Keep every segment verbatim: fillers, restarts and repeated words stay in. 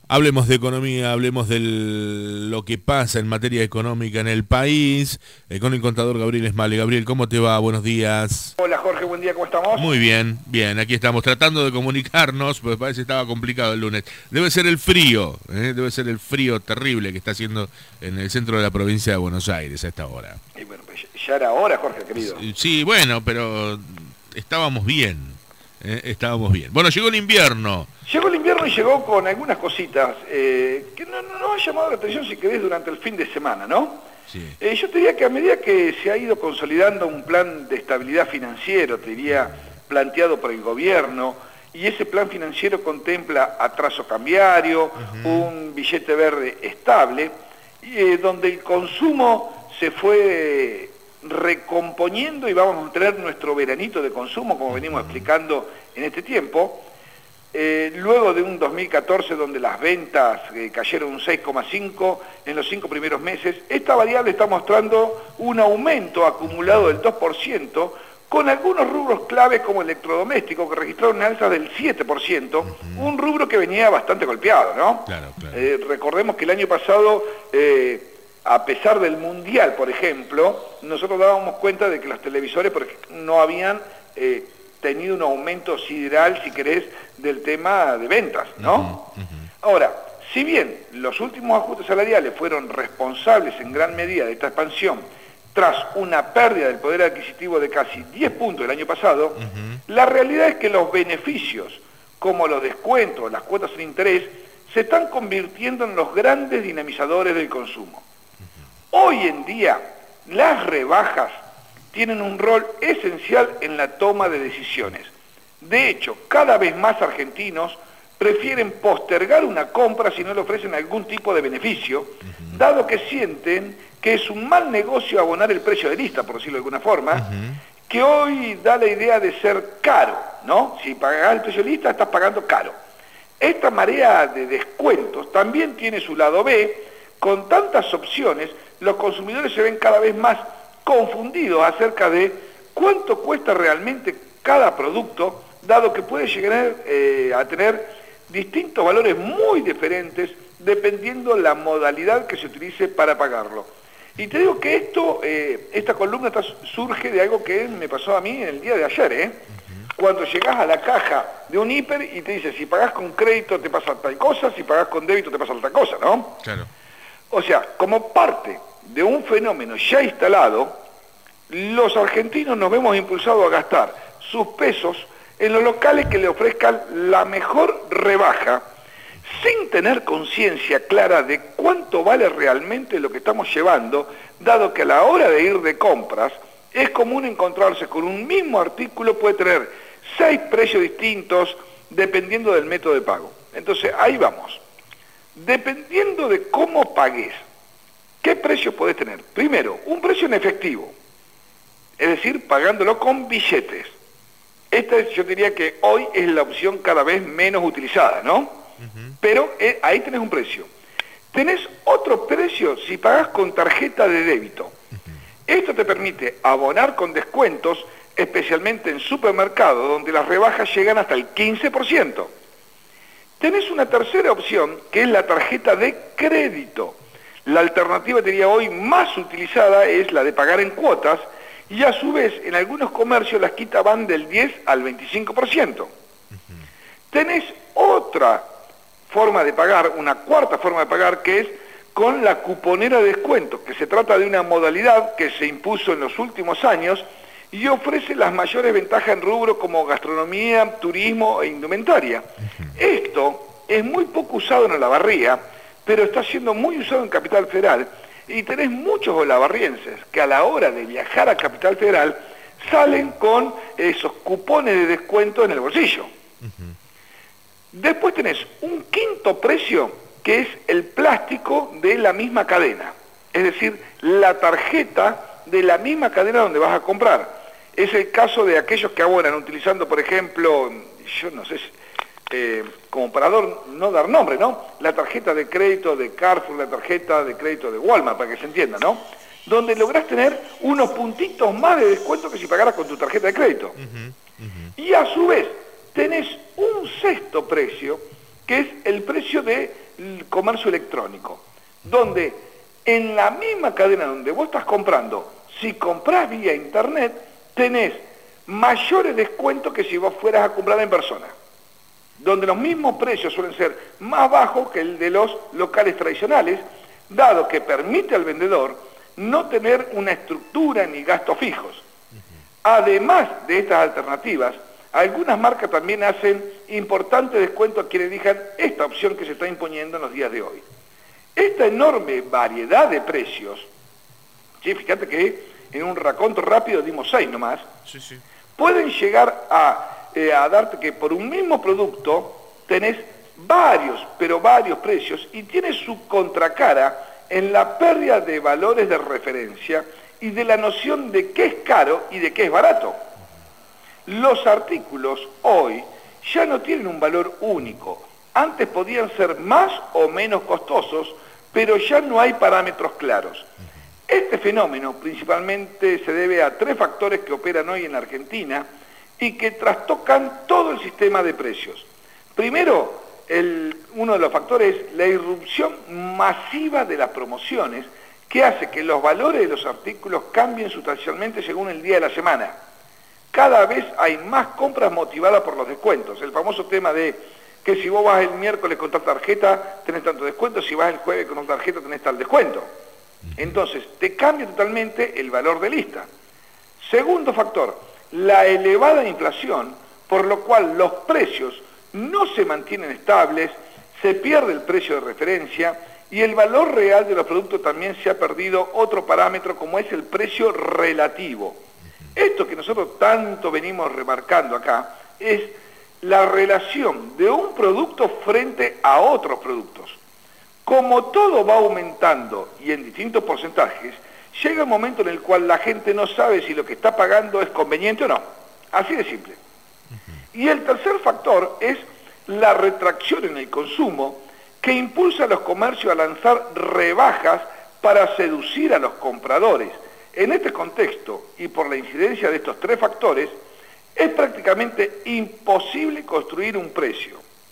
Hablemos de economía, hablemos de lo que pasa en materia económica en el país, eh, con el contador Gabriel Esmale. Gabriel, ¿cómo te va? Buenos días. Hola Jorge, buen día, ¿cómo estamos? Muy bien, bien, aquí estamos tratando de comunicarnos, porque parece que estaba complicado el lunes. Debe ser el frío, ¿eh? debe ser el frío terrible que está haciendo en el centro de la provincia de Buenos Aires a esta hora. Y bueno, pues ya era hora, Jorge, querido. Sí, bueno, pero estábamos bien, ¿eh? estábamos bien. Bueno, llegó el invierno. Llegó el invierno y llegó con algunas cositas eh, que no, no, no han llamado la atención, si querés, durante el fin de semana, ¿no? Sí. Eh, yo te diría que a medida que se ha ido consolidando un plan de estabilidad financiero, te diría, planteado por el gobierno, y ese plan financiero contempla atraso cambiario, uh-huh. un billete verde estable, eh, donde el consumo se fue recomponiendo y vamos a tener nuestro veranito de consumo, como venimos uh-huh. explicando en este tiempo. Eh, luego de un dos mil catorce donde las ventas eh, cayeron un seis coma cinco en los cinco primeros meses, esta variable está mostrando un aumento acumulado del dos por ciento, con algunos rubros claves como electrodoméstico que registraron una alza del siete por ciento, uh-huh. un rubro que venía bastante golpeado, ¿no? Claro, claro. Eh, recordemos que el año pasado, eh, a pesar del Mundial, por ejemplo, nosotros dábamos cuenta de que los televisores por ejemplo, no habían eh, tenido un aumento sideral, si querés, del tema de ventas, ¿no? Uh-huh, uh-huh. Ahora, si bien los últimos ajustes salariales fueron responsables en gran medida de esta expansión, tras una pérdida del poder adquisitivo de casi diez puntos el año pasado, uh-huh. la realidad es que los beneficios, como los descuentos, las cuotas sin interés, se están convirtiendo en los grandes dinamizadores del consumo. Uh-huh. Hoy en día, las rebajas tienen un rol esencial en la toma de decisiones. De hecho, cada vez más argentinos prefieren postergar una compra si no le ofrecen algún tipo de beneficio, uh-huh. dado que sienten que es un mal negocio abonar el precio de lista, por decirlo de alguna forma, uh-huh. que hoy da la idea de ser caro, ¿no? Si pagás el precio de lista, estás pagando caro. Esta marea de descuentos también tiene su lado B. Con tantas opciones, los consumidores se ven cada vez más confundidos acerca de cuánto cuesta realmente cada producto, dado que puede llegar eh, a tener distintos valores muy diferentes dependiendo la modalidad que se utilice para pagarlo. Y te digo que esto, eh, esta columna está, surge de algo que me pasó a mí en el día de ayer, ¿eh? Uh-huh. Cuando llegás a la caja de un hiper y te dice, si pagás con crédito te pasa tal cosa, si pagás con débito te pasa otra cosa, ¿no? Claro. O sea, como parte de un fenómeno ya instalado, los argentinos nos vemos impulsados a gastar sus pesos en los locales que le ofrezcan la mejor rebaja, sin tener conciencia clara de cuánto vale realmente lo que estamos llevando, dado que a la hora de ir de compras es común encontrarse con un mismo artículo, puede tener seis precios distintos dependiendo del método de pago. Entonces, ahí vamos. Dependiendo de cómo pagues, ¿qué precio podés tener? Primero, un precio en efectivo, es decir, pagándolo con billetes. Esta yo diría que hoy es la opción cada vez menos utilizada, ¿no? Uh-huh. Pero eh, ahí tenés un precio. Tenés otro precio si pagás con tarjeta de débito. Uh-huh. Esto te permite abonar con descuentos, especialmente en supermercados, donde las rebajas llegan hasta el quince por ciento. Tenés una tercera opción, que es la tarjeta de crédito. La alternativa, te diría hoy, más utilizada es la de pagar en cuotas, y a su vez, en algunos comercios las quitas van del diez al veinticinco por ciento. Uh-huh. Tenés otra forma de pagar, una cuarta forma de pagar, que es con la cuponera de descuento, que se trata de una modalidad que se impuso en los últimos años y ofrece las mayores ventajas en rubros como gastronomía, turismo e indumentaria. Uh-huh. Esto es muy poco usado en Olavarría, pero está siendo muy usado en Capital Federal, y tenés muchos olavarrienses que a la hora de viajar a Capital Federal salen con esos cupones de descuento en el bolsillo. Uh-huh. Después tenés un quinto precio, que es el plástico de la misma cadena, es decir, la tarjeta de la misma cadena donde vas a comprar. Es el caso de aquellos que abonan utilizando, por ejemplo, yo no sé, eh, como para no dar nombre, ¿no? La tarjeta de crédito de Carrefour, la tarjeta de crédito de Walmart, para que se entienda, ¿no? Donde lográs tener unos puntitos más de descuento que si pagaras con tu tarjeta de crédito. Uh-huh, uh-huh. Y a su vez, tenés un sexto precio, que es el precio del comercio electrónico, donde en la misma cadena donde vos estás comprando, si comprás vía internet, tenés mayores descuentos que si vos fueras a comprar en persona, donde los mismos precios suelen ser más bajos que el de los locales tradicionales, dado que permite al vendedor no tener una estructura ni gastos fijos. Además de estas alternativas, algunas marcas también hacen importantes descuentos a quienes elijan esta opción que se está imponiendo en los días de hoy. Esta enorme variedad de precios, ¿sí? Fíjate que en un raconto rápido dimos seis nomás, sí, sí. pueden llegar a, eh, a darte que por un mismo producto tenés varios, pero varios precios, y tiene su contracara en la pérdida de valores de referencia y de la noción de qué es caro y de qué es barato. Los artículos hoy ya no tienen un valor único. Antes podían ser más o menos costosos, pero ya no hay parámetros claros. Este fenómeno principalmente se debe a tres factores que operan hoy en la Argentina y que trastocan todo el sistema de precios. Primero, el, uno de los factores es la irrupción masiva de las promociones, que hace que los valores de los artículos cambien sustancialmente según el día de la semana. Cada vez hay más compras motivadas por los descuentos. El famoso tema de que si vos vas el miércoles con tal tarjeta tenés tanto descuento, si vas el jueves con otra tarjeta tenés tal descuento. Entonces, te cambia totalmente el valor de lista. Segundo factor, la elevada inflación, por lo cual los precios no se mantienen estables, se pierde el precio de referencia y el valor real de los productos también se ha perdido otro parámetro como es el precio relativo. Esto que nosotros tanto venimos remarcando acá es la relación de un producto frente a otros productos. Como todo va aumentando y en distintos porcentajes, llega un momento en el cual la gente no sabe si lo que está pagando es conveniente o no. Así de simple. Y el tercer factor es la retracción en el consumo que impulsa a los comercios a lanzar rebajas para seducir a los compradores. En este contexto, y por la incidencia de estos tres factores, es prácticamente imposible construir un precio.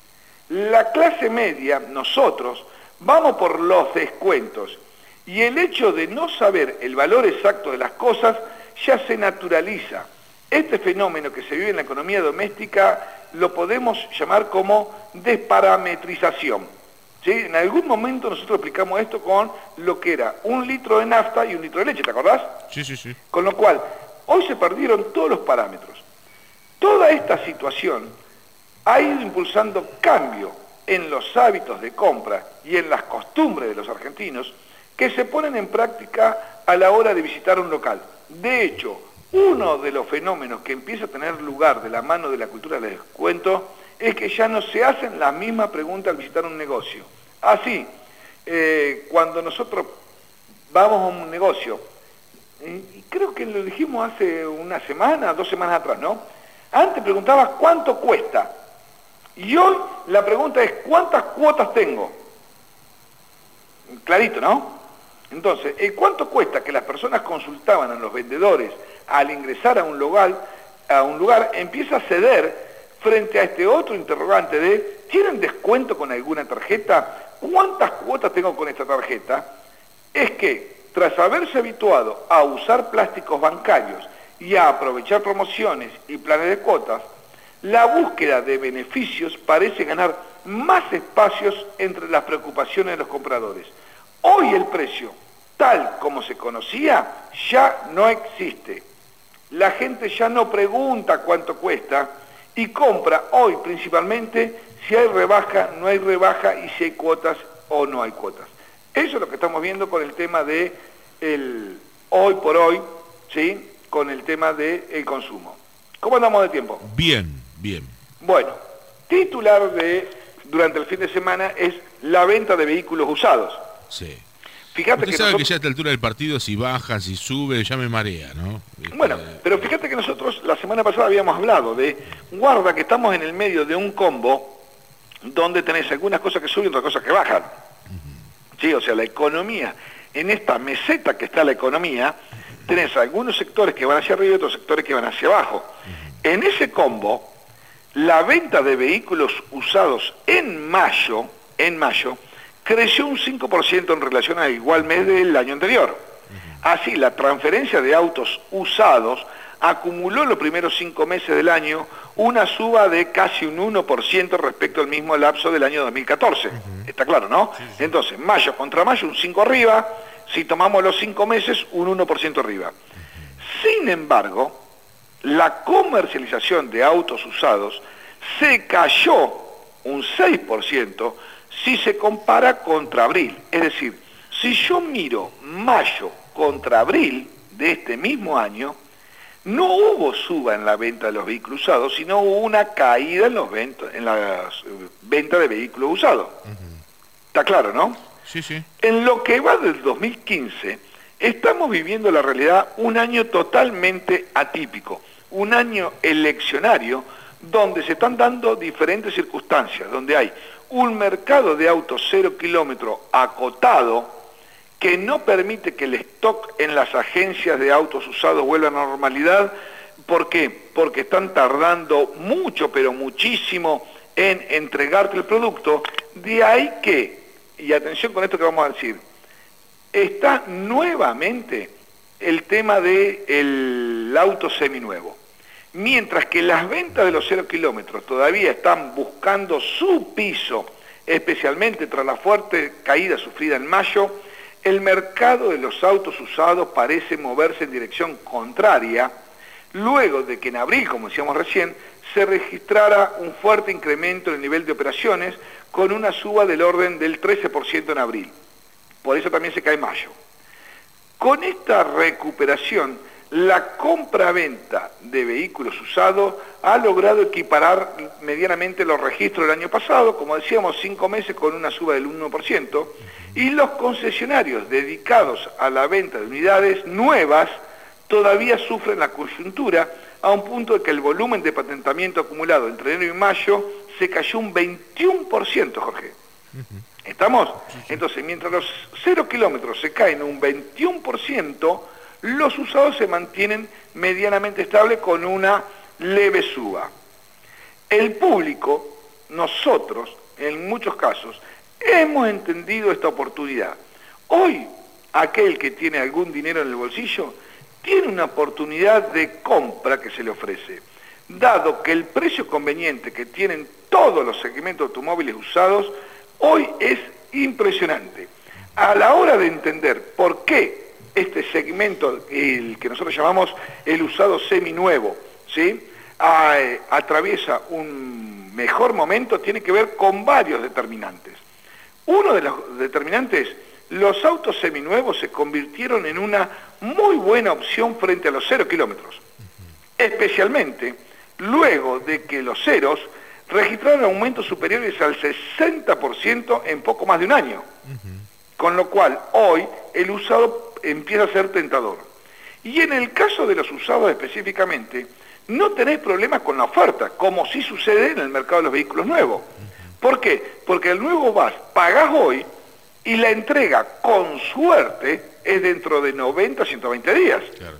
La clase media, nosotros, vamos por los descuentos, y el hecho de no saber el valor exacto de las cosas ya se naturaliza. Este fenómeno que se vive en la economía doméstica lo podemos llamar como desparametrización. ¿Sí? En algún momento nosotros explicamos esto con lo que era un litro de nafta y un litro de leche, ¿te acordás? Sí, sí, sí. Con lo cual, hoy se perdieron todos los parámetros. Toda esta situación ha ido impulsando cambio en los hábitos de compra y en las costumbres de los argentinos que se ponen en práctica a la hora de visitar un local. De hecho, uno de los fenómenos que empieza a tener lugar de la mano de la cultura del descuento es que ya no se hacen la misma pregunta al visitar un negocio. Así, eh, cuando nosotros vamos a un negocio, eh, y creo que lo dijimos hace una semana, dos semanas atrás, ¿no? Antes preguntabas cuánto cuesta, y hoy la pregunta es cuántas cuotas tengo. Clarito, ¿no? Entonces, el cuánto cuesta que las personas consultaban a los vendedores al ingresar a un lugar, a un lugar empieza a ceder frente a este otro interrogante de ¿tienen descuento con alguna tarjeta? ¿Cuántas cuotas tengo con esta tarjeta? Es que, tras haberse habituado a usar plásticos bancarios y a aprovechar promociones y planes de cuotas, la búsqueda de beneficios parece ganar más espacios entre las preocupaciones de los compradores. Hoy el precio, tal como se conocía, ya no existe. La gente ya no pregunta cuánto cuesta y compra hoy principalmente si hay rebaja, no hay rebaja y si hay cuotas o no hay cuotas. Eso es lo que estamos viendo con el tema de el hoy por hoy, ¿sí? Con el tema del consumo. ¿Cómo andamos de tiempo? Bien, bien. Bueno, titular de durante el fin de semana es la venta de vehículos usados. Sí. Fíjate Usted que sabe nosotros... que ya a esta altura del partido, si baja, si sube, ya me marea, ¿no? Bueno, pero fíjate que nosotros la semana pasada habíamos hablado de, guarda que estamos en el medio de un combo donde tenés algunas cosas que suben y otras cosas que bajan. Uh-huh. Sí, o sea, la economía, en esta meseta que está la economía, tenés algunos sectores que van hacia arriba y otros sectores que van hacia abajo. Uh-huh. En ese combo, la venta de vehículos usados en mayo, en mayo, creció un cinco por ciento en relación al igual mes del año anterior. Así, la transferencia de autos usados acumuló en los primeros cinco meses del año una suba de casi un uno por ciento respecto al mismo lapso del año dos mil catorce. Uh-huh. Está claro, ¿no? Sí, sí. Entonces, mayo contra mayo, un cinco arriba. Si tomamos los cinco meses, un uno por ciento arriba. Uh-huh. Sin embargo, la comercialización de autos usados se cayó un seis por ciento si se compara contra abril. Es decir, si yo miro mayo contra abril de este mismo año, no hubo suba en la venta de los vehículos usados, sino hubo una caída en, los venta, en la venta de vehículos usados. Uh-huh. ¿Está claro, no? Sí, sí. En lo que va del dos mil quince, estamos viviendo la realidad un año totalmente atípico, un año eleccionario donde se están dando diferentes circunstancias, donde hay un mercado de autos cero kilómetro acotado que no permite que el stock en las agencias de autos usados vuelva a la normalidad. ¿Por qué? Porque están tardando mucho, pero muchísimo, en entregarte el producto. De ahí que, y atención con esto que vamos a decir, está nuevamente el tema del auto seminuevo. Mientras que las ventas de los cero kilómetros todavía están buscando su piso, especialmente tras la fuerte caída sufrida en mayo, el mercado de los autos usados parece moverse en dirección contraria, luego de que en abril, como decíamos recién, se registrara un fuerte incremento en el nivel de operaciones, con una suba del orden del trece por ciento en abril. Por eso también se cae mayo. Con esta recuperación, la compra-venta de vehículos usados ha logrado equiparar medianamente los registros del año pasado, como decíamos, cinco meses con una suba del uno por ciento, y los concesionarios dedicados a la venta de unidades nuevas todavía sufren la coyuntura, a un punto de que el volumen de patentamiento acumulado entre enero y mayo se cayó un veintiuno por ciento, Jorge. ¿Estamos? Entonces, mientras los cero kilómetros se caen un veintiuno por ciento, los usados se mantienen medianamente estables con una leve suba. El público, nosotros, en muchos casos, hemos entendido esta oportunidad. Hoy, aquel que tiene algún dinero en el bolsillo, tiene una oportunidad de compra que se le ofrece, dado que el precio conveniente que tienen todos los segmentos de automóviles usados, hoy es impresionante. A la hora de entender por qué este segmento, el que nosotros llamamos el usado seminuevo, ¿sí?, a, eh, atraviesa un mejor momento, tiene que ver con varios determinantes. Uno de los determinantes, los autos seminuevos se convirtieron en una muy buena opción frente a los cero kilómetros, especialmente luego de que los ceros registraron aumentos superiores al sesenta por ciento en poco más de un año, con lo cual hoy el usado empieza a ser tentador. Y en el caso de los usados específicamente, no tenés problemas con la oferta, como sí sucede en el mercado de los vehículos nuevos. ¿Por qué? Porque el nuevo vas, pagás hoy y la entrega, con suerte, es dentro de noventa a ciento veinte días. Claro.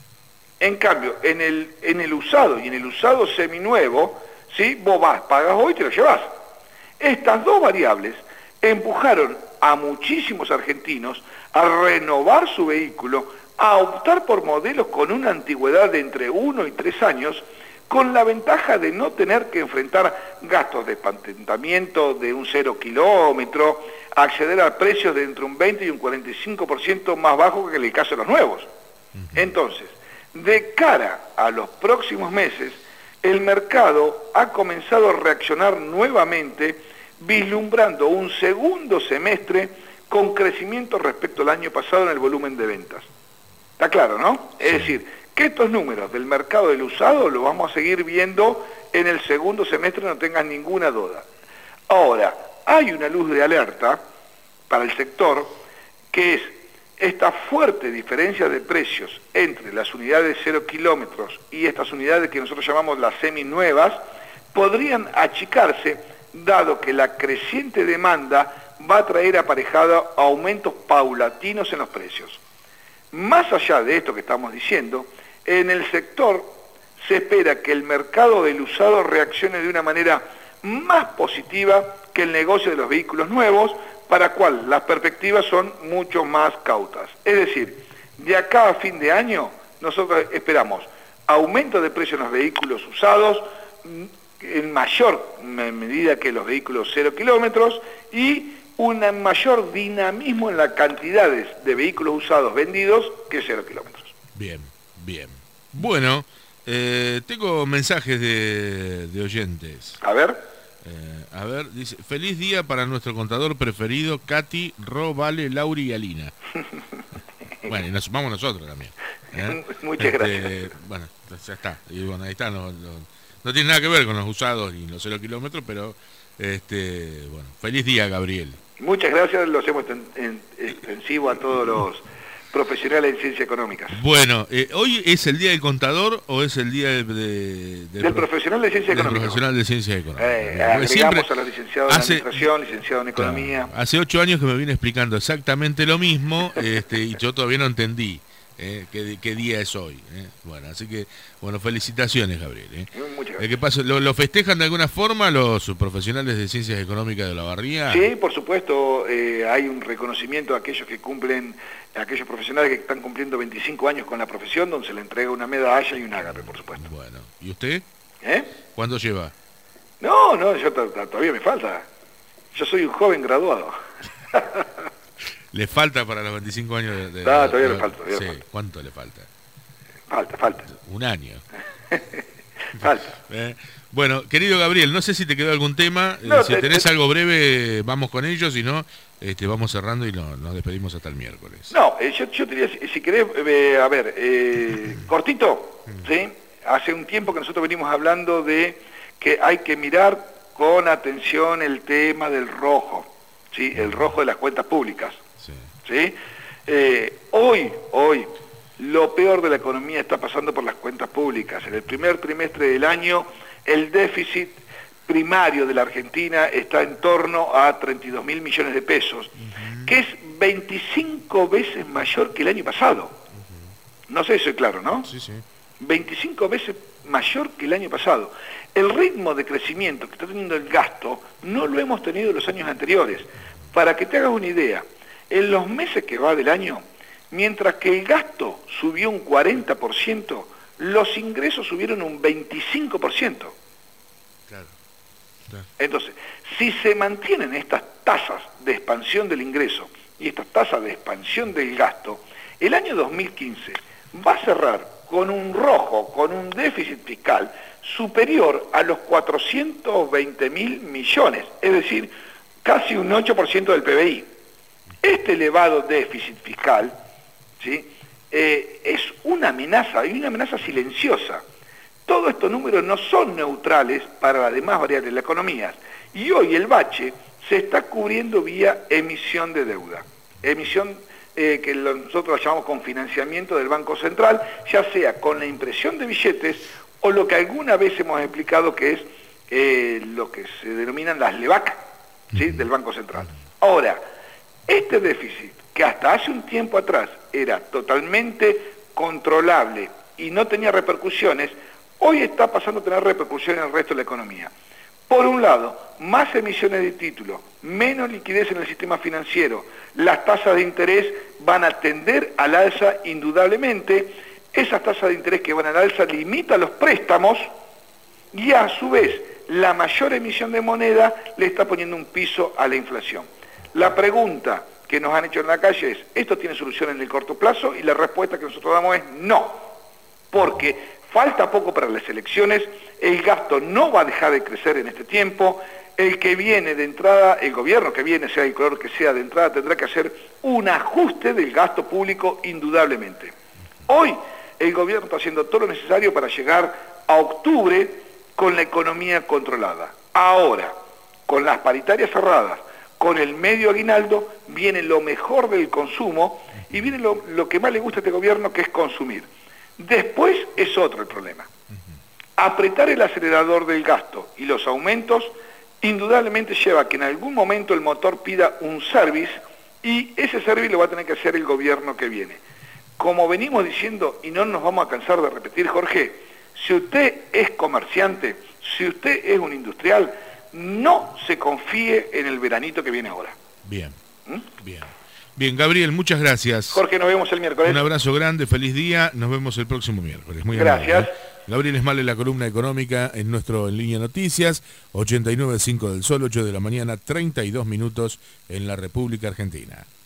En cambio, en el, en el usado y en el usado seminuevo, ¿sí?, vos vas, pagas hoy y te lo llevas. Estas dos variables empujaron a muchísimos argentinos a renovar su vehículo, a optar por modelos con una antigüedad de entre uno y tres años, con la ventaja de no tener que enfrentar gastos de patentamiento de un cero kilómetro, acceder a precios de entre un veinte y un cuarenta y cinco por ciento más bajo que en el caso de los nuevos. Entonces, de cara a los próximos meses, el mercado ha comenzado a reaccionar nuevamente, vislumbrando un segundo semestre con crecimiento respecto al año pasado en el volumen de ventas. ¿Está claro, no? Es decir, que estos números del mercado del usado los vamos a seguir viendo en el segundo semestre, no tengas ninguna duda. Ahora, hay una luz de alerta para el sector, que es esta fuerte diferencia de precios entre las unidades cero kilómetros y estas unidades que nosotros llamamos las seminuevas, podrían achicarse, dado que la creciente demanda va a traer aparejada aumentos paulatinos en los precios. Más allá de esto que estamos diciendo, en el sector se espera que el mercado del usado reaccione de una manera más positiva que el negocio de los vehículos nuevos, para cual las perspectivas son mucho más cautas. Es decir, de acá a fin de año, nosotros esperamos aumento de precios en los vehículos usados, en mayor medida que los vehículos cero kilómetros, y un mayor dinamismo en las cantidades de vehículos usados vendidos que cero kilómetros. Bien, bien. Bueno, eh, tengo mensajes de, de oyentes. A ver. Eh, a ver, dice, feliz día para nuestro contador preferido, Katy, Ro, Vale, Lauri y Alina. Bueno, y nos sumamos nosotros también. ¿eh? Muchas este, gracias. Bueno, ya está. Y bueno, ahí está. No, no, no tiene nada que ver con los usados y los cero kilómetros, pero este, bueno, feliz día, Gabriel. Muchas gracias, lo hacemos en, en, extensivo a todos los profesionales en ciencias económicas. Bueno, eh, ¿hoy es el día del contador o es el día de, de, del, del profesional de ciencias económicas? Del profesional de ciencias económicas. Eh, agregamos siempre, a los licenciados en administración, licenciados en economía. Claro, hace ocho años que me viene explicando exactamente lo mismo este, y yo todavía no entendí eh, qué, qué día es hoy. Eh. Bueno, así que, bueno, felicitaciones, Gabriel. Eh. Muchas gracias. ¿Qué pasa? ¿Lo, ¿Lo festejan de alguna forma los profesionales de ciencias económicas de la Barría? Sí, por supuesto, eh, hay un reconocimiento a aquellos que cumplen, a aquellos profesionales que están cumpliendo veinticinco años con la profesión, donde se le entrega una medalla y un ágape, por supuesto. Bueno, ¿y usted? ¿Eh? ¿Cuándo lleva? No, no, yo todavía me falta. Yo soy un joven graduado. ¿Le falta para los veinticinco años de...? de no, todavía de, me falta. Todavía sí, me falta. ¿cuánto le falta? Falta, falta. Un año. Falta. Eh, bueno, querido Gabriel, no sé si te quedó algún tema. No, eh, si te, tenés te... algo breve, vamos con ellos. Si no, este, vamos cerrando y no, nos despedimos hasta el miércoles. No, eh, yo, yo te diría, si, si querés, eh, a ver, eh, cortito, ¿sí? Hace un tiempo que nosotros venimos hablando de que hay que mirar con atención el tema del rojo, ¿sí? El rojo de las cuentas públicas. Sí. ¿Sí? Eh, hoy, hoy, lo peor de la economía está pasando por las cuentas públicas. En el primer trimestre del año, el déficit primario de la Argentina está en torno a treinta y dos mil millones de pesos, uh-huh. que es veinticinco veces mayor que el año pasado. Uh-huh. No sé si soy claro, ¿no? Sí, sí. veinticinco veces mayor que el año pasado. El ritmo de crecimiento que está teniendo el gasto no lo hemos tenido en los años anteriores. Para que te hagas una idea, en los meses que va del año, mientras que el gasto subió un cuarenta por ciento, los ingresos subieron un veinticinco por ciento. Claro, claro. Entonces, si se mantienen estas tasas de expansión del ingreso y estas tasas de expansión del gasto, el año dos mil quince va a cerrar con un rojo, con un déficit fiscal superior a los cuatrocientos veinte mil millones, es decir, casi un ocho por ciento del P B I. Este elevado déficit fiscal, ¿sí? eh, es una amenaza, y una amenaza silenciosa. Todos estos números no son neutrales para las demás variables de la economía. Y hoy el bache se está cubriendo vía emisión de deuda. Emisión eh, que nosotros la llamamos con financiamiento del Banco Central, ya sea con la impresión de billetes o lo que alguna vez hemos explicado que es eh, lo que se denominan las LEVAC, ¿sí? del Banco Central. Ahora, este déficit, que hasta hace un tiempo atrás era totalmente controlable y no tenía repercusiones, hoy está pasando a tener repercusiones en el resto de la economía. Por un lado, más emisiones de títulos, menos liquidez en el sistema financiero, las tasas de interés van a tender al alza indudablemente, esas tasas de interés que van al alza limitan los préstamos y a su vez la mayor emisión de moneda le está poniendo un piso a la inflación. La pregunta que nos han hecho en la calle es, ¿esto tiene solución en el corto plazo? Y la respuesta que nosotros damos es no, porque falta poco para las elecciones, el gasto no va a dejar de crecer en este tiempo, el que viene de entrada, el gobierno que viene, sea el color que sea de entrada, tendrá que hacer un ajuste del gasto público indudablemente. Hoy el gobierno está haciendo todo lo necesario para llegar a octubre con la economía controlada. Ahora, con las paritarias cerradas, con el medio aguinaldo, viene lo mejor del consumo y viene lo, lo que más le gusta a este gobierno, que es consumir. Después es otro el problema. Apretar el acelerador del gasto y los aumentos indudablemente lleva a que en algún momento el motor pida un service y ese service lo va a tener que hacer el gobierno que viene. Como venimos diciendo, y no nos vamos a cansar de repetir, Jorge, Si usted es comerciante, si usted es un industrial, no se confíe en el veranito que viene ahora. Bien, ¿Mm? bien. Bien, Gabriel, muchas gracias. Jorge, nos vemos el miércoles. Un abrazo grande, feliz día, nos vemos el próximo miércoles. Muy gracias. Amable, ¿eh? Gabriel Esmale, la columna económica en nuestro En Línea Noticias, ochenta y nueve punto cinco del Sol, ocho de la mañana, treinta y dos minutos en la República Argentina.